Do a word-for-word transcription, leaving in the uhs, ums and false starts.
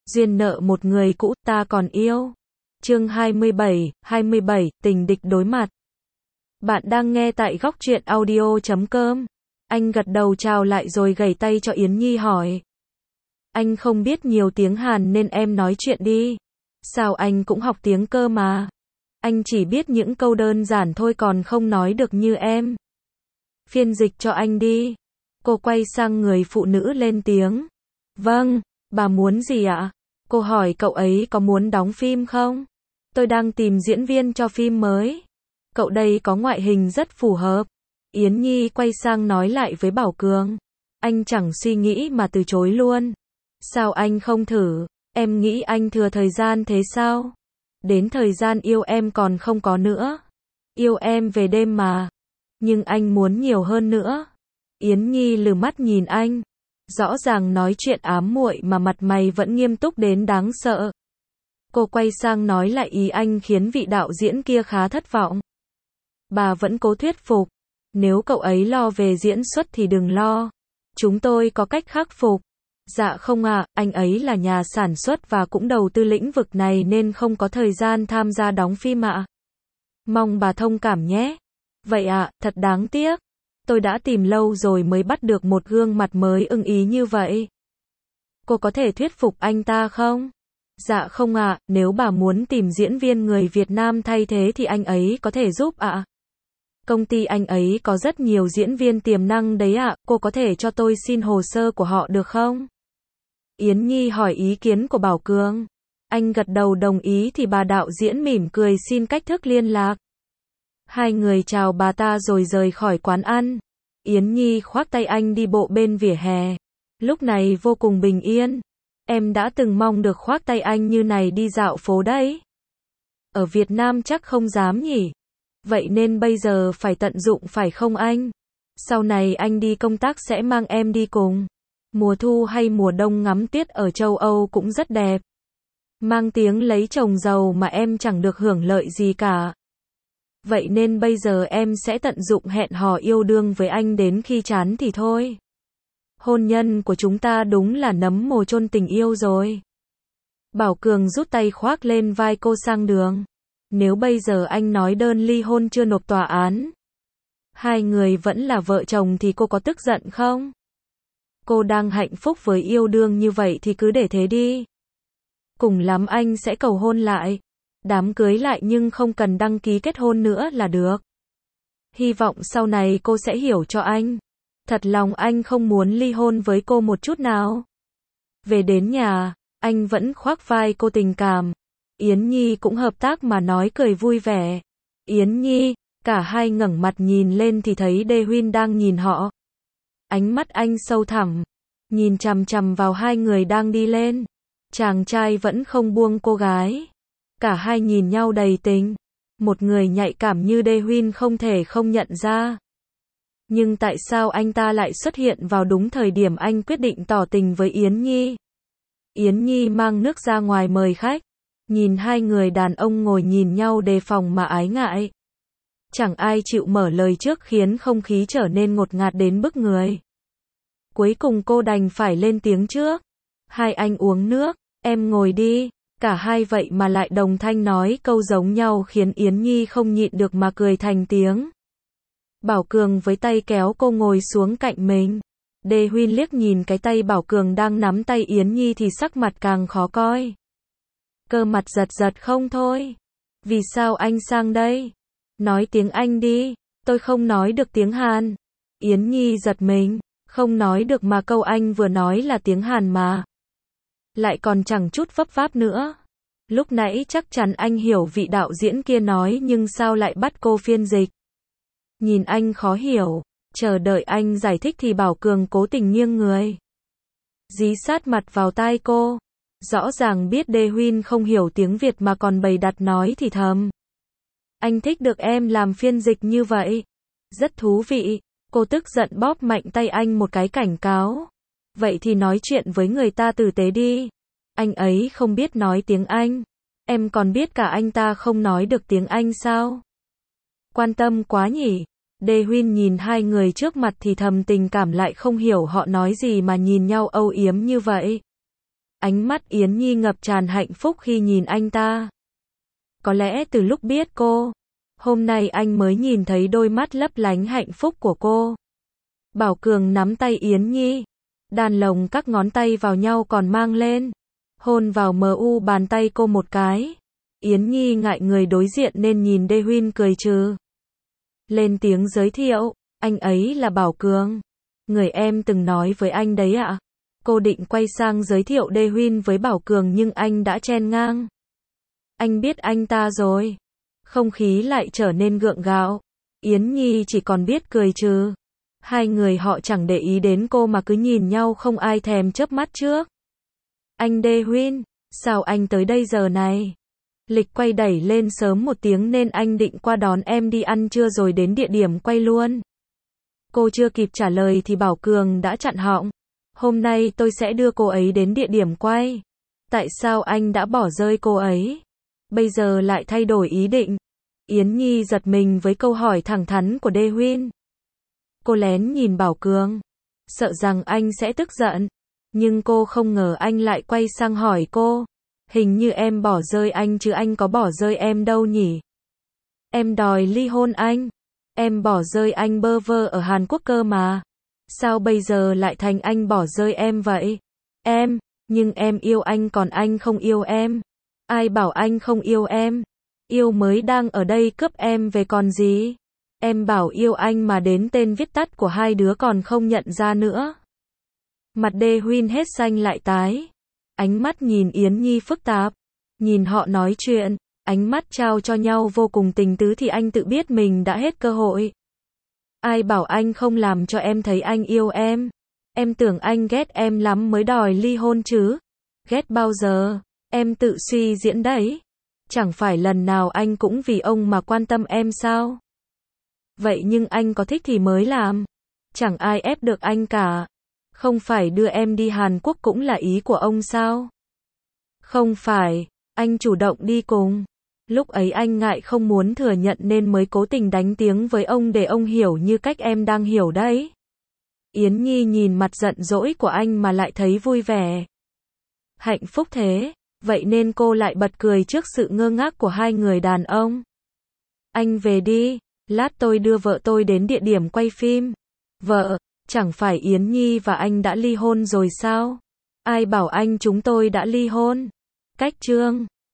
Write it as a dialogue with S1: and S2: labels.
S1: Duyên nợ một người cũ, ta còn yêu. Chương hai mươi bảy, hai mươi bảy, tình địch đối mặt. Bạn đang nghe tại góc truyện audio chấm com. Anh gật đầu chào lại rồi gẩy tay cho Yến Nhi hỏi. Anh không biết nhiều tiếng Hàn nên em nói chuyện đi. Sao anh cũng học tiếng cơ mà. Anh chỉ biết những câu đơn giản thôi còn không nói được như em. Phiên dịch cho anh đi. Cô quay sang người phụ nữ lên tiếng. Vâng, bà muốn gì ạ? Cô hỏi cậu ấy có muốn đóng phim không? Tôi đang tìm diễn viên cho phim mới. Cậu đây có ngoại hình rất phù hợp. Yến Nhi quay sang nói lại với Bảo Cường. Anh chẳng suy nghĩ mà từ chối luôn. Sao anh không thử? Em nghĩ anh thừa thời gian thế sao? Đến thời gian yêu em còn không có nữa. Yêu em về đêm mà. Nhưng anh muốn nhiều hơn nữa. Yến Nhi lừ mắt nhìn anh. Rõ ràng nói chuyện ám muội mà mặt mày vẫn nghiêm túc đến đáng sợ. Cô quay sang nói lại ý anh khiến vị đạo diễn kia khá thất vọng. Bà vẫn cố thuyết phục. Nếu cậu ấy lo về diễn xuất thì đừng lo. Chúng tôi có cách khắc phục. Dạ không ạ, à, anh ấy là nhà sản xuất và cũng đầu tư lĩnh vực này nên không có thời gian tham gia đóng phim ạ. À. Mong bà thông cảm nhé. Vậy ạ, à, thật đáng tiếc. Tôi đã tìm lâu rồi mới bắt được một gương mặt mới ưng ý như vậy. Cô có thể thuyết phục anh ta không? Dạ không ạ, à, nếu bà muốn tìm diễn viên người Việt Nam thay thế thì anh ấy có thể giúp ạ. À. Công ty anh ấy có rất nhiều diễn viên tiềm năng đấy ạ, à. Cô có thể cho tôi xin hồ sơ của họ được không? Yến Nhi hỏi ý kiến của Bảo Cường. Anh gật đầu đồng ý thì bà đạo diễn mỉm cười xin cách thức liên lạc. Hai người chào bà ta rồi rời khỏi quán ăn. Yến Nhi khoác tay anh đi bộ bên vỉa hè. Lúc này vô cùng bình yên. Em đã từng mong được khoác tay anh như này đi dạo phố đấy. Ở Việt Nam chắc không dám nhỉ. Vậy nên bây giờ phải tận dụng phải không anh? Sau này anh đi công tác sẽ mang em đi cùng. Mùa thu hay mùa đông ngắm tuyết ở châu Âu cũng rất đẹp. Mang tiếng lấy chồng giàu mà em chẳng được hưởng lợi gì cả. Vậy nên bây giờ em sẽ tận dụng hẹn hò yêu đương với anh đến khi chán thì thôi. Hôn nhân của chúng ta đúng là nấm mồ chôn tình yêu rồi. Bảo Cường rút tay khoác lên vai cô sang đường. Nếu bây giờ anh nói đơn ly hôn chưa nộp tòa án, hai người vẫn là vợ chồng thì cô có tức giận không? Cô đang hạnh phúc với yêu đương như vậy thì cứ để thế đi. Cùng lắm anh sẽ cầu hôn lại. Đám cưới lại nhưng không cần đăng ký kết hôn nữa là được. Hy vọng sau này cô sẽ hiểu cho anh. Thật lòng anh không muốn ly hôn với cô một chút nào. Về đến nhà, anh vẫn khoác vai cô tình cảm. Yến Nhi cũng hợp tác mà nói cười vui vẻ. Yến Nhi, cả hai ngẩng mặt nhìn lên thì thấy Đê Huyên đang nhìn họ. Ánh mắt anh sâu thẳm, nhìn chằm chằm vào hai người đang đi lên. Chàng trai vẫn không buông cô gái. Cả hai nhìn nhau đầy tình. Một người nhạy cảm như Đê Huyên không thể không nhận ra. Nhưng tại sao anh ta lại xuất hiện vào đúng thời điểm anh quyết định tỏ tình với Yến Nhi? Yến Nhi mang nước ra ngoài mời khách. Nhìn hai người đàn ông ngồi nhìn nhau đề phòng mà ái ngại. Chẳng ai chịu mở lời trước khiến không khí trở nên ngột ngạt đến bức người. Cuối cùng cô đành phải lên tiếng trước. Hai anh uống nước, em ngồi đi. Cả hai vậy mà lại đồng thanh nói câu giống nhau khiến Yến Nhi không nhịn được mà cười thành tiếng. Bảo Cường với tay kéo cô ngồi xuống cạnh mình. Đê Huyên liếc nhìn cái tay Bảo Cường đang nắm tay Yến Nhi thì sắc mặt càng khó coi. Cơ mặt giật giật không thôi. Vì sao anh sang đây? Nói tiếng Anh đi. Tôi không nói được tiếng Hàn. Yến Nhi giật mình. Không nói được mà câu anh vừa nói là tiếng Hàn mà. Lại còn chẳng chút vấp váp nữa. Lúc nãy chắc chắn anh hiểu vị đạo diễn kia nói nhưng sao lại bắt cô phiên dịch. Nhìn anh khó hiểu. Chờ đợi anh giải thích thì Bảo Cường cố tình nghiêng người. Dí sát mặt vào tai cô. Rõ ràng biết Đê Huyên không hiểu tiếng Việt mà còn bày đặt nói thì thầm. Anh thích được em làm phiên dịch như vậy. Rất thú vị. Cô tức giận bóp mạnh tay anh một cái cảnh cáo. Vậy thì nói chuyện với người ta tử tế đi. Anh ấy không biết nói tiếng Anh. Em còn biết cả anh ta không nói được tiếng Anh sao? Quan tâm quá nhỉ? Đê Huyên nhìn hai người trước mặt thì thầm tình cảm lại không hiểu họ nói gì mà nhìn nhau âu yếm như vậy. Ánh mắt Yến Nhi ngập tràn hạnh phúc khi nhìn anh ta. Có lẽ từ lúc biết cô, hôm nay anh mới nhìn thấy đôi mắt lấp lánh hạnh phúc của cô. Bảo Cường nắm tay Yến Nhi, đàn lồng các ngón tay vào nhau còn mang lên, hôn vào mờ u bàn tay cô một cái. Yến Nhi ngại người đối diện nên nhìn Đê Huyên cười trừ. Lên tiếng giới thiệu, anh ấy là Bảo Cường, người em từng nói với anh đấy ạ. Cô định quay sang giới thiệu Đê Huyên với Bảo Cường nhưng anh đã chen ngang. Anh biết anh ta rồi. Không khí lại trở nên gượng gạo. Yến Nhi chỉ còn biết cười trừ. Hai người họ chẳng để ý đến cô mà cứ nhìn nhau không ai thèm chớp mắt trước. Anh Đê Huyên, sao anh tới đây giờ này? Lịch quay đẩy lên sớm một tiếng nên anh định qua đón em đi ăn trưa rồi đến địa điểm quay luôn. Cô chưa kịp trả lời thì Bảo Cường đã chặn họng. Hôm nay tôi sẽ đưa cô ấy đến địa điểm quay. Tại sao anh đã bỏ rơi cô ấy? Bây giờ lại thay đổi ý định. Yến Nhi giật mình với câu hỏi thẳng thắn của Đê Huyên. Cô lén nhìn Bảo Cường, sợ rằng anh sẽ tức giận. Nhưng cô không ngờ anh lại quay sang hỏi cô. Hình như em bỏ rơi anh chứ anh có bỏ rơi em đâu nhỉ? Em đòi ly hôn anh. Em bỏ rơi anh bơ vơ ở Hàn Quốc cơ mà. Sao bây giờ lại thành anh bỏ rơi em vậy? Em, nhưng em yêu anh còn anh không yêu em. Ai bảo anh không yêu em? Yêu mới đang ở đây cướp em về còn gì? Em bảo yêu anh mà đến tên viết tắt của hai đứa còn không nhận ra nữa. Mặt Đê Huyên hết xanh lại tái. Ánh mắt nhìn Yến Nhi phức tạp. Nhìn họ nói chuyện, ánh mắt trao cho nhau vô cùng tình tứ thì anh tự biết mình đã hết cơ hội. Ai bảo anh không làm cho em thấy anh yêu em? Em tưởng anh ghét em lắm mới đòi ly hôn chứ? Ghét bao giờ? Em tự suy diễn đấy. Chẳng phải lần nào anh cũng vì ông mà quan tâm em sao? Vậy nhưng anh có thích thì mới làm. Chẳng ai ép được anh cả. Không phải đưa em đi Hàn Quốc cũng là ý của ông sao? Không phải, anh chủ động đi cùng. Lúc ấy anh ngại không muốn thừa nhận nên mới cố tình đánh tiếng với ông để ông hiểu như cách em đang hiểu đấy. Yến Nhi nhìn mặt giận dỗi của anh mà lại thấy vui vẻ. Hạnh phúc thế, vậy nên cô lại bật cười trước sự ngơ ngác của hai người đàn ông. Anh về đi, lát tôi đưa vợ tôi đến địa điểm quay phim. Vợ, chẳng phải Yến Nhi và anh đã ly hôn rồi sao? Ai bảo anh chúng tôi đã ly hôn? Cách chương